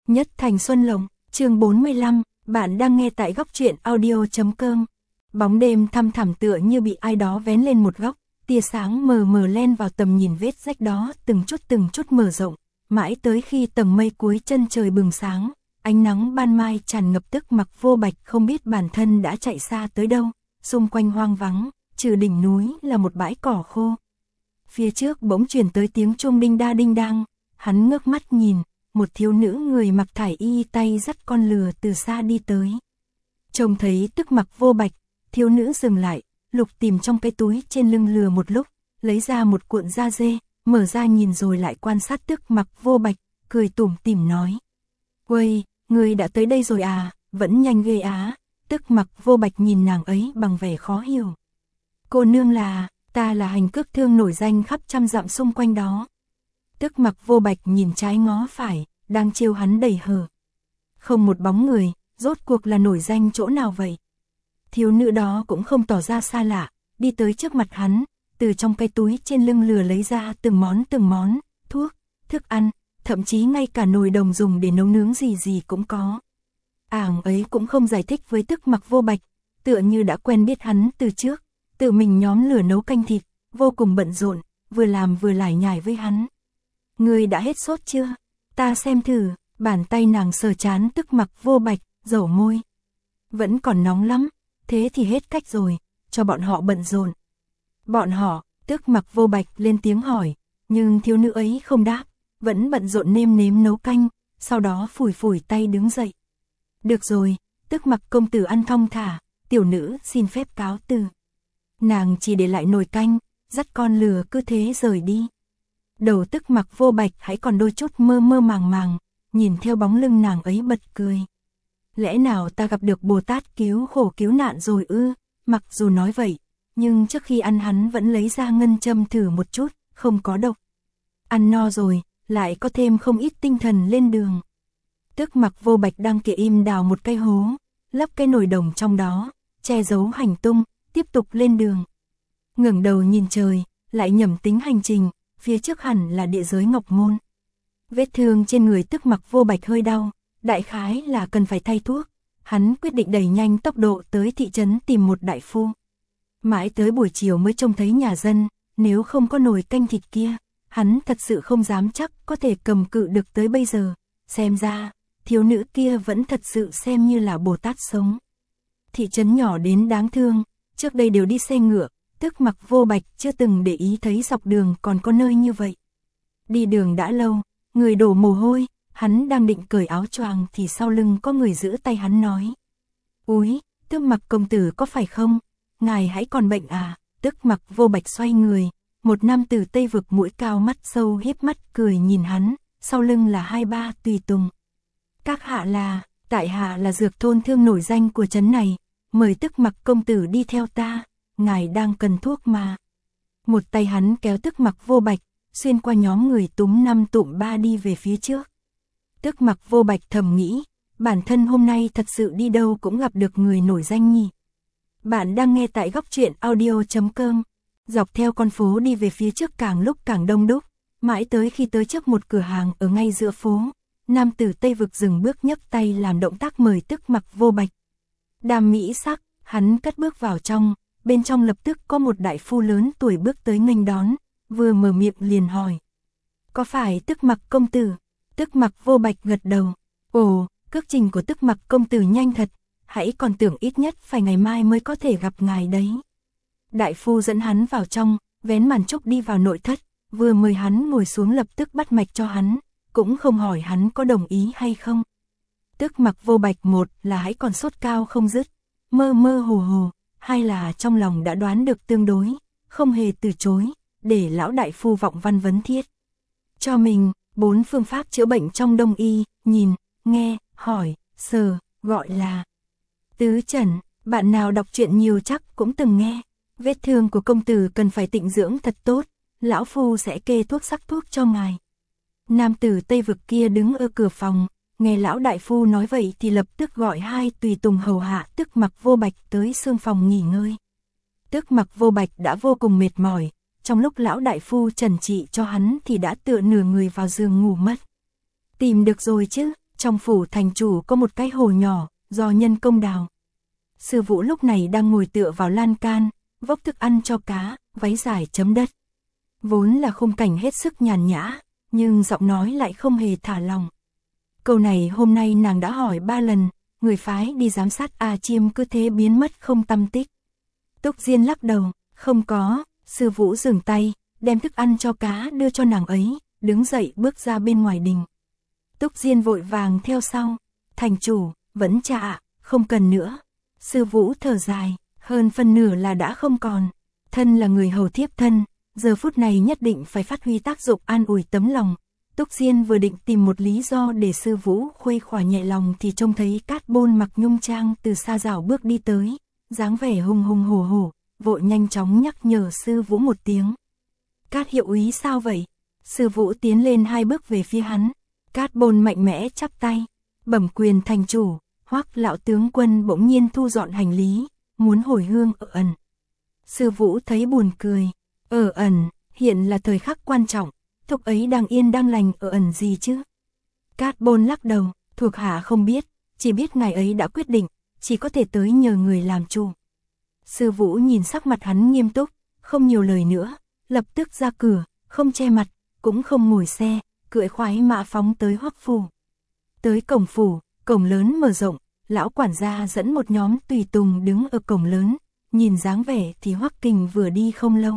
Nhất Thành Xuân Lộc, chương 45, bạn đang nghe tại góc truyện audio.com. Bóng đêm thăm thẳm tựa như bị ai đó vén lên một góc, tia sáng mờ mờ len vào tầm nhìn, vết rách đó từng chút mở rộng, mãi tới khi tầng mây cuối chân trời bừng sáng, ánh nắng ban mai tràn ngập. Tức Mặc Vô Bạch không biết bản thân đã chạy xa tới đâu, xung quanh hoang vắng, trừ đỉnh núi là một bãi cỏ khô. Phía trước bỗng truyền tới tiếng chuông đinh đa đinh đang, hắn ngước mắt nhìn, một thiếu nữ người mặc thải y tay dắt con lừa từ xa đi tới. Trông thấy Tức Mặc Vô Bạch, thiếu nữ dừng lại, lục tìm trong cái túi trên lưng lừa một lúc, lấy ra một cuộn da dê, mở ra nhìn rồi lại quan sát Tức Mặc Vô Bạch, cười tủm tỉm nói: "Uầy, ngươi đã tới đây rồi à, vẫn nhanh ghê á." Tức Mặc Vô Bạch nhìn nàng ấy bằng vẻ khó hiểu. "Cô nương là, ta là hành cước thương nổi danh khắp trăm dặm xung quanh đó." Tức Mặc Vô Bạch nhìn trái ngó phải, đang trêu hắn đầy hờ. Không một bóng người, rốt cuộc là nổi danh chỗ nào vậy? Thiếu nữ đó cũng không tỏ ra xa lạ, đi tới trước mặt hắn, từ trong cái túi trên lưng lừa lấy ra từng món, thuốc, thức ăn, thậm chí ngay cả nồi đồng dùng để nấu nướng gì cũng có. Ảng ấy cũng không giải thích với Tức Mặc Vô Bạch, tựa như đã quen biết hắn từ trước, tự mình nhóm lửa nấu canh thịt, vô cùng bận rộn, vừa làm vừa lải nhải với hắn. "Ngươi đã hết sốt chưa? Ta xem thử." Bàn tay nàng sờ trán Tức Mặc Vô Bạch, dẩu môi. "Vẫn còn nóng lắm, thế thì hết cách rồi, cho bọn họ bận rộn." "Bọn họ?" Tức Mặc Vô Bạch lên tiếng hỏi, nhưng thiếu nữ ấy không đáp, vẫn bận rộn nêm nếm nấu canh, sau đó phủi tay đứng dậy. "Được rồi, Tức Mặc công tử ăn thong thả, tiểu nữ xin phép cáo từ." Nàng chỉ để lại nồi canh, dắt con lừa cứ thế rời đi. Đầu Tức Mặc Vô Bạch hãy còn đôi chút mơ màng, nhìn theo bóng lưng nàng ấy bật cười. Lẽ nào ta gặp được Bồ Tát cứu khổ cứu nạn rồi ư? Mặc dù nói vậy, nhưng trước khi ăn hắn vẫn lấy ra ngân châm thử một chút, không có độc. Ăn no rồi, lại có thêm không ít tinh thần lên đường. Tức Mặc Vô Bạch đang kệ im đào một cái hố, lấp cái nồi đồng trong đó, che giấu hành tung, tiếp tục lên đường. Ngẩng đầu nhìn trời, lại nhẩm tính hành trình, phía trước hẳn là địa giới Ngọc Môn. Vết thương trên người Tức Mặc Vô Bạch hơi đau, đại khái là cần phải thay thuốc. Hắn quyết định đẩy nhanh tốc độ tới thị trấn tìm một đại phu. Mãi tới buổi chiều mới trông thấy nhà dân, nếu không có nồi canh thịt kia, hắn thật sự không dám chắc có thể cầm cự được tới bây giờ. Xem ra, thiếu nữ kia vẫn thật sự xem như là Bồ Tát sống. Thị trấn nhỏ đến đáng thương, trước đây đều đi xe ngựa, Tức Mặc Vô Bạch chưa từng để ý thấy dọc đường còn có nơi như vậy. Đi đường đã lâu, người đổ mồ hôi, hắn đang định cởi áo choàng thì sau lưng có người giữ tay hắn nói: "Úi, Tức Mặc công tử có phải không? Ngài hãy còn bệnh à?" Tức Mặc Vô Bạch xoay người, một nam tử Tây Vực mũi cao mắt sâu híp mắt cười nhìn hắn, sau lưng là 2-3 tùy tùng. "Các hạ là, tại hạ là dược thôn thương nổi danh của trấn này, mời Tức Mặc công tử đi theo ta, ngài đang cần thuốc mà." Một tay hắn kéo Tức Mặc Vô Bạch, xuyên qua nhóm người túm 5 tụm 3 đi về phía trước. Tức Mặc Vô Bạch thầm nghĩ, bản thân hôm nay thật sự đi đâu cũng gặp được người nổi danh nhỉ. Bạn đang nghe tại góc truyện audio.com. Dọc theo con phố đi về phía trước càng lúc càng đông đúc, mãi tới khi tới trước một cửa hàng ở ngay giữa phố, nam tử Tây Vực dừng bước nhấc tay làm động tác mời Tức Mặc Vô Bạch. Đàm mỹ sắc, hắn cất bước vào trong, bên trong lập tức có một đại phu lớn tuổi bước tới nghênh đón, vừa mở miệng liền hỏi: "Có phải Tức Mặc công tử?" Tức Mặc Vô Bạch gật đầu. "Ồ, cước trình của Tức Mặc công tử nhanh thật, hãy còn tưởng ít nhất phải ngày mai mới có thể gặp ngài đấy." Đại phu dẫn hắn vào trong, vén màn trúc đi vào nội thất, vừa mời hắn ngồi xuống lập tức bắt mạch cho hắn, cũng không hỏi hắn có đồng ý hay không. Tức Mặc Vô Bạch một là hãy còn sốt cao không dứt, mơ hồ, hai là trong lòng đã đoán được tương đối, không hề từ chối, để lão đại phu vọng văn vấn thiết cho mình 4 phương pháp chữa bệnh trong Đông y: nhìn, nghe, hỏi, sờ, gọi là tứ trần. Bạn nào đọc truyện nhiều chắc cũng từng nghe. Vết thương của công tử cần phải tịnh dưỡng thật tốt, lão phu sẽ kê thuốc sắc thuốc cho ngài. Nam tử Tây Vực kia đứng ở cửa phòng, nghe lão đại phu nói vậy thì lập tức gọi 2 tùy tùng hầu hạ Tức Mặc Vô Bạch tới xương phòng nghỉ ngơi. Tức Mặc Vô Bạch đã vô cùng mệt mỏi, trong lúc lão đại phu trần trị cho hắn thì đã tựa nửa người vào giường ngủ mất. "Tìm được rồi chứ?" Trong phủ thành chủ có một cái hồ nhỏ, do nhân công đào. Sư Vũ lúc này đang ngồi tựa vào lan can, vốc thức ăn cho cá, váy dài chấm đất. Vốn là khung cảnh hết sức nhàn nhã, nhưng giọng nói lại không hề thả lòng. Câu này hôm nay nàng đã hỏi 3 lần, người phái đi giám sát A Chiêm cứ thế biến mất không tăm tích. Túc Diên lắc đầu, không có. Sư Vũ dừng tay, đem thức ăn cho cá đưa cho nàng ấy, đứng dậy bước ra bên ngoài đình. Túc Diên vội vàng theo sau, thành chủ, vẫn cha ạ, không cần nữa. Sư Vũ thở dài, hơn phân nửa là đã không còn. Thân là người hầu thiếp thân, giờ phút này nhất định phải phát huy tác dụng an ủi tấm lòng. Túc Diên vừa định tìm một lý do để sư Vũ khuây khỏa nhẹ lòng thì trông thấy Cát Bôn mặc nhung trang từ xa rảo bước đi tới, dáng vẻ hùng hùng hổ hổ, vội nhanh chóng nhắc nhở sư Vũ một tiếng. Cát hiệu úy sao vậy? Sư Vũ tiến lên 2 bước về phía hắn. Cát Bôn mạnh mẽ chắp tay, bẩm quyền thành chủ. Hoắc lão tướng quân bỗng nhiên thu dọn hành lý, muốn hồi hương ở ẩn. Sư Vũ thấy buồn cười, ở ẩn, hiện là thời khắc quan trọng, thúc ấy đang yên đang lành ở ẩn gì chứ? Cát Bôn lắc đầu, thuộc hạ không biết, chỉ biết ngài ấy đã quyết định, chỉ có thể tới nhờ người làm chủ. Sư Vũ nhìn sắc mặt hắn nghiêm túc, không nhiều lời nữa, lập tức ra cửa, không che mặt, cũng không ngồi xe, cưỡi khoái mã phóng tới Hoắc phủ. Tới cổng phủ, cổng lớn mở rộng, lão quản gia dẫn một nhóm tùy tùng đứng ở cổng lớn, nhìn dáng vẻ thì Hoắc Kình vừa đi không lâu.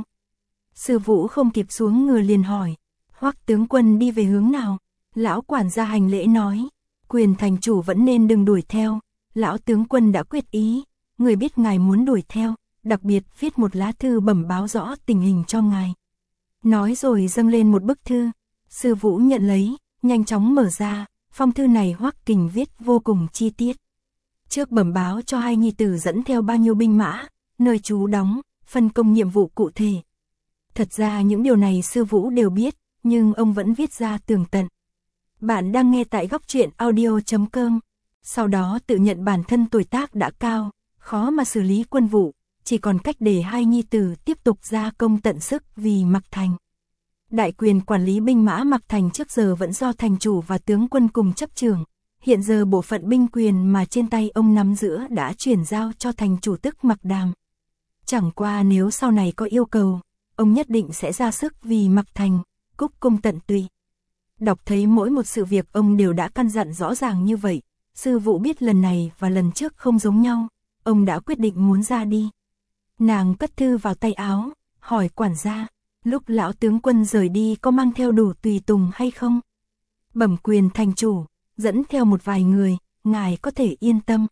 Sư Vũ không kịp xuống ngựa liền hỏi, Hoắc tướng quân đi về hướng nào? Lão quản gia hành lễ nói, quyền thành chủ vẫn nên đừng đuổi theo, lão tướng quân đã quyết ý, người biết ngài muốn đuổi theo, đặc biệt viết một lá thư bẩm báo rõ tình hình cho ngài. Nói rồi dâng lên một bức thư, sư Vũ nhận lấy, nhanh chóng mở ra, phong thư này Hoắc Kình viết vô cùng chi tiết. Trước bẩm báo cho 2 nhi tử dẫn theo bao nhiêu binh mã, nơi trú đóng, phân công nhiệm vụ cụ thể. Thật ra những điều này sư Vũ đều biết, nhưng ông vẫn viết ra tường tận. Bạn đang nghe tại Góc Truyện Audio.com. Sau đó tự nhận bản thân tuổi tác đã cao, khó mà xử lý quân vụ, chỉ còn cách để 2 nhi tử tiếp tục gia công tận sức vì Mạc Thành. Đại quyền quản lý binh mã Mạc Thành trước giờ vẫn do thành chủ và tướng quân cùng chấp trưởng, hiện giờ bộ phận binh quyền mà trên tay ông nắm giữ đã chuyển giao cho thành chủ tức Mạc Đàm. Chẳng qua nếu sau này có yêu cầu, ông nhất định sẽ ra sức vì Mạc Thành, cúc cung tận tụy. Đọc thấy mỗi một sự việc ông đều đã căn dặn rõ ràng như vậy, sư Vũ biết lần này và lần trước không giống nhau, ông đã quyết định muốn ra đi. Nàng cất thư vào tay áo, hỏi quản gia, lúc lão tướng quân rời đi có mang theo đủ tùy tùng hay không? Bẩm quyền thành chủ, dẫn theo một vài người, ngài có thể yên tâm.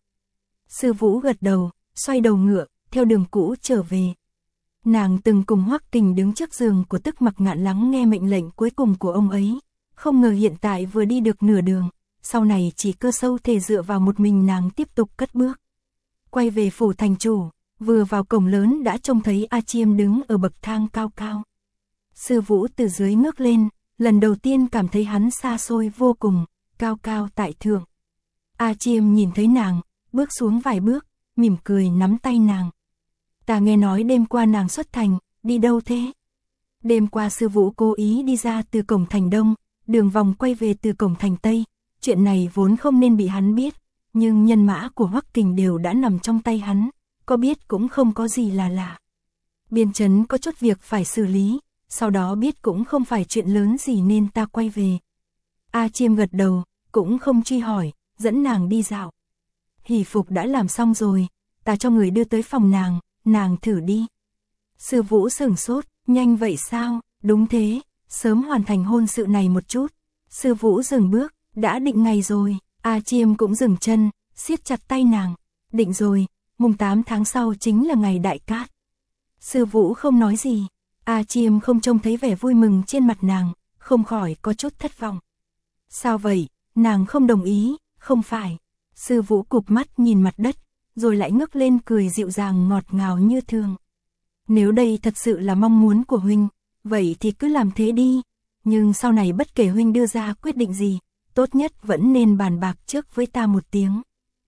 Sư Vũ gật đầu, xoay đầu ngựa, theo đường cũ trở về. Nàng từng cùng Hoắc Kình đứng trước giường của tức Mạc Ngạn lắng nghe mệnh lệnh cuối cùng của ông ấy, không ngờ hiện tại vừa đi được nửa đường, sau này chỉ cơ sâu thể dựa vào một mình nàng tiếp tục cất bước. Quay về phủ thành chủ, vừa vào cổng lớn đã trông thấy A Chiêm đứng ở bậc thang cao cao. Sư Vũ từ dưới ngước lên, lần đầu tiên cảm thấy hắn xa xôi vô cùng, cao cao tại thượng. A Chiêm nhìn thấy nàng, bước xuống vài bước, mỉm cười nắm tay nàng. Ta nghe nói đêm qua nàng xuất thành, đi đâu thế? Đêm qua sư Vũ cố ý đi ra từ cổng thành Đông, đường vòng quay về từ cổng thành Tây, chuyện này vốn không nên bị hắn biết, nhưng nhân mã của Hoắc Kình đều đã nằm trong tay hắn, có biết cũng không có gì là lạ. Biên trấn có chút việc phải xử lý, sau đó biết cũng không phải chuyện lớn gì nên ta quay về. A Chiêm gật đầu, cũng không truy hỏi, dẫn nàng đi dạo. Hỷ phục đã làm xong rồi, ta cho người đưa tới phòng nàng thử đi. Sư Vũ sửng sốt, nhanh vậy sao? Đúng thế, sớm hoàn thành hôn sự này một chút. Sư Vũ dừng bước, đã định ngày rồi. A Chiêm cũng dừng chân, siết chặt tay nàng. Định rồi, mùng 8 tháng sau chính là ngày đại cát. Sư Vũ không nói gì. A Chiêm không trông thấy vẻ vui mừng trên mặt nàng, không khỏi có chút thất vọng. Sao vậy? Nàng không đồng ý, không phải. Sư Vũ cụp mắt nhìn mặt đất, rồi lại ngước lên cười dịu dàng ngọt ngào như thường. Nếu đây thật sự là mong muốn của huynh, vậy thì cứ làm thế đi. Nhưng sau này bất kể huynh đưa ra quyết định gì, tốt nhất vẫn nên bàn bạc trước với ta một tiếng.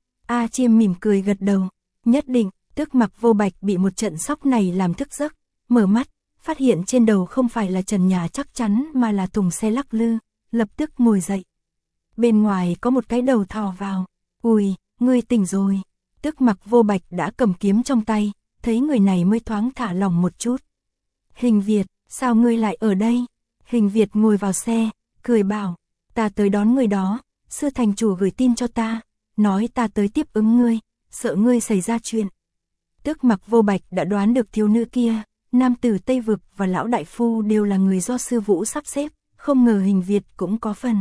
A Chiêm mỉm cười gật đầu, nhất định. Tức Mặc Vô Bạch bị một trận sốc này làm thức giấc, mở mắt, phát hiện trên đầu không phải là trần nhà chắc chắn mà là thùng xe lắc lư, lập tức ngồi dậy. bên ngoài có một cái đầu thò vào. Ui, ngươi tỉnh rồi. Tức Mặc Vô Bạch đã cầm kiếm trong tay, thấy người này mới thoáng thả lòng một chút. Hình Việt, sao ngươi lại ở đây? Hình Việt ngồi vào xe, cười bảo, ta tới đón người đó, Sư thành chủ gửi tin cho ta, nói ta tới tiếp ứng ngươi, sợ ngươi xảy ra chuyện. Tức Mặc Vô Bạch đã đoán được thiếu nữ kia, nam tử Tây Vực và lão đại phu đều là người do sư Vũ sắp xếp, không ngờ Hình Việt cũng có phần.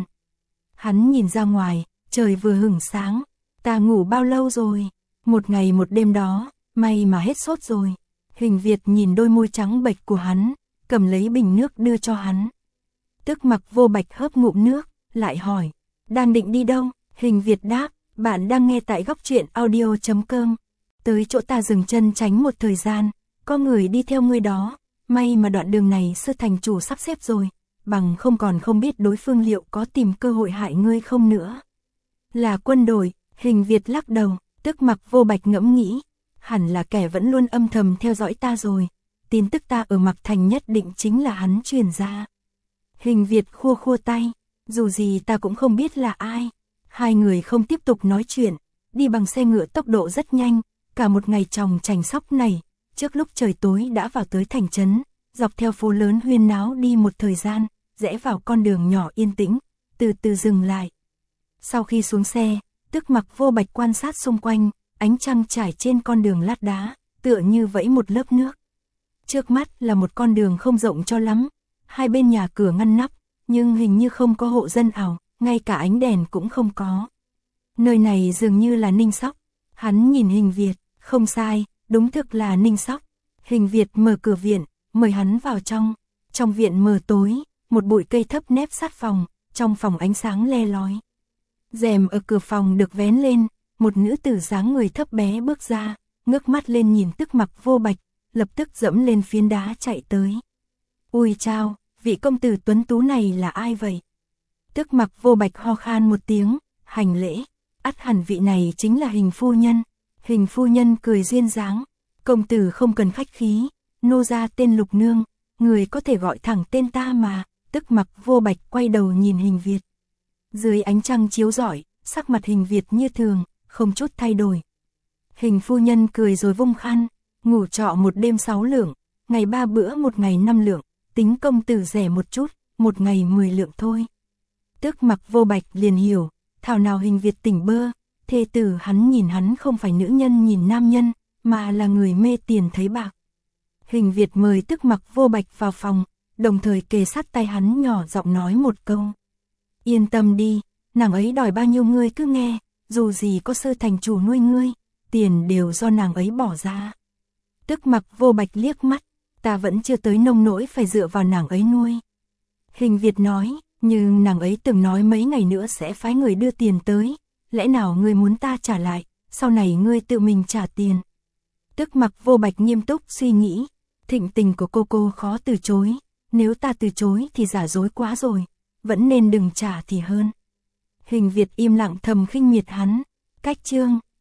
Hắn nhìn ra ngoài, trời vừa hửng sáng, ta ngủ bao lâu rồi? Một ngày một đêm đó, may mà hết sốt rồi. Hình Việt nhìn đôi môi trắng bệch của hắn, cầm lấy bình nước đưa cho hắn. Tức Mặc Vô Bạch hớp ngụm nước, lại hỏi, đang định đi đâu? Hình Việt đáp, bạn đang nghe tại góc truyện audio.com. Tới chỗ ta dừng chân tránh một thời gian, có người đi theo ngươi đó, may mà đoạn đường này sư thành chủ sắp xếp rồi, bằng không còn không biết đối phương liệu có tìm cơ hội hại ngươi không nữa. Là quân đội, Hình Việt lắc đầu, Tức Mặc Vô Bạch ngẫm nghĩ, hẳn là kẻ vẫn luôn âm thầm theo dõi ta rồi, tin tức ta ở Mạc Thành nhất định chính là hắn truyền ra. Hình Việt khua khua tay, dù gì ta cũng không biết là ai. Hai người không tiếp tục nói chuyện, đi bằng xe ngựa tốc độ rất nhanh, cả một ngày tròng trành sóc này, trước lúc trời tối đã vào tới thành trấn, dọc theo phố lớn huyên náo đi một thời gian, rẽ vào con đường nhỏ yên tĩnh, từ từ dừng lại. Sau khi xuống xe, Tức Mặc Vô Bạch quan sát xung quanh, ánh trăng trải trên con đường lát đá, tựa như vẫy một lớp nước. Trước mắt là một con đường không rộng cho lắm, hai bên nhà cửa ngăn nắp, nhưng hình như không có hộ dân ảo, ngay cả ánh đèn cũng không có. Nơi này dường như là Ninh Sóc. Hắn nhìn Hình Việt, không sai, đúng thực là Ninh Sóc. Hình Việt mở cửa viện, mời hắn vào trong. Trong viện mờ tối, một bụi cây thấp nép sát phòng, trong phòng ánh sáng le lói. Rèm ở cửa phòng được vén lên, một nữ tử dáng người thấp bé bước ra, ngước mắt lên nhìn Tức Mặc Vô Bạch, lập tức dẫm lên phiến đá chạy tới. Ui chao, vị công tử tuấn tú này là ai vậy? Tức Mặc Vô Bạch ho khan một tiếng, hành lễ, ắt hẳn vị này chính là Hình phu nhân. Hình phu nhân cười duyên dáng, công tử không cần khách khí, nô gia tên Lục Nương, người có thể gọi thẳng tên ta mà. Tức Mặc Vô Bạch quay đầu nhìn Hình Việt. Dưới ánh trăng chiếu rọi, sắc mặt Hình Việt như thường, không chút thay đổi. Hình phu nhân cười rồi vung khăn, ngủ trọ một đêm 6 lượng, ngày 3 bữa một ngày 5 lượng, tính công tử rẻ một chút, một ngày 10 lượng thôi. Tức Mặc Vô Bạch liền hiểu, thảo nào Hình Việt tỉnh bơ, thê tử hắn nhìn hắn không phải nữ nhân nhìn nam nhân, mà là người mê tiền thấy bạc. Hình Việt mời Tức Mặc Vô Bạch vào phòng, đồng thời kề sát tay hắn nhỏ giọng nói một câu. Yên tâm đi, nàng ấy đòi bao nhiêu ngươi cứ nghe, dù gì có sư thành chủ nuôi ngươi, tiền đều do nàng ấy bỏ ra. Tức Mặc Vô Bạch liếc mắt, ta vẫn chưa tới nông nỗi phải dựa vào nàng ấy nuôi. Hình Việt nói, nhưng nàng ấy từng nói mấy ngày nữa sẽ phái người đưa tiền tới, lẽ nào ngươi muốn ta trả lại, sau này ngươi tự mình trả tiền. Tức Mặc Vô Bạch nghiêm túc suy nghĩ, thịnh tình của cô khó từ chối, nếu ta từ chối thì giả dối quá rồi, vẫn nên đừng trả thì hơn. Hình Việt im lặng thầm khinh miệt hắn, cách chương.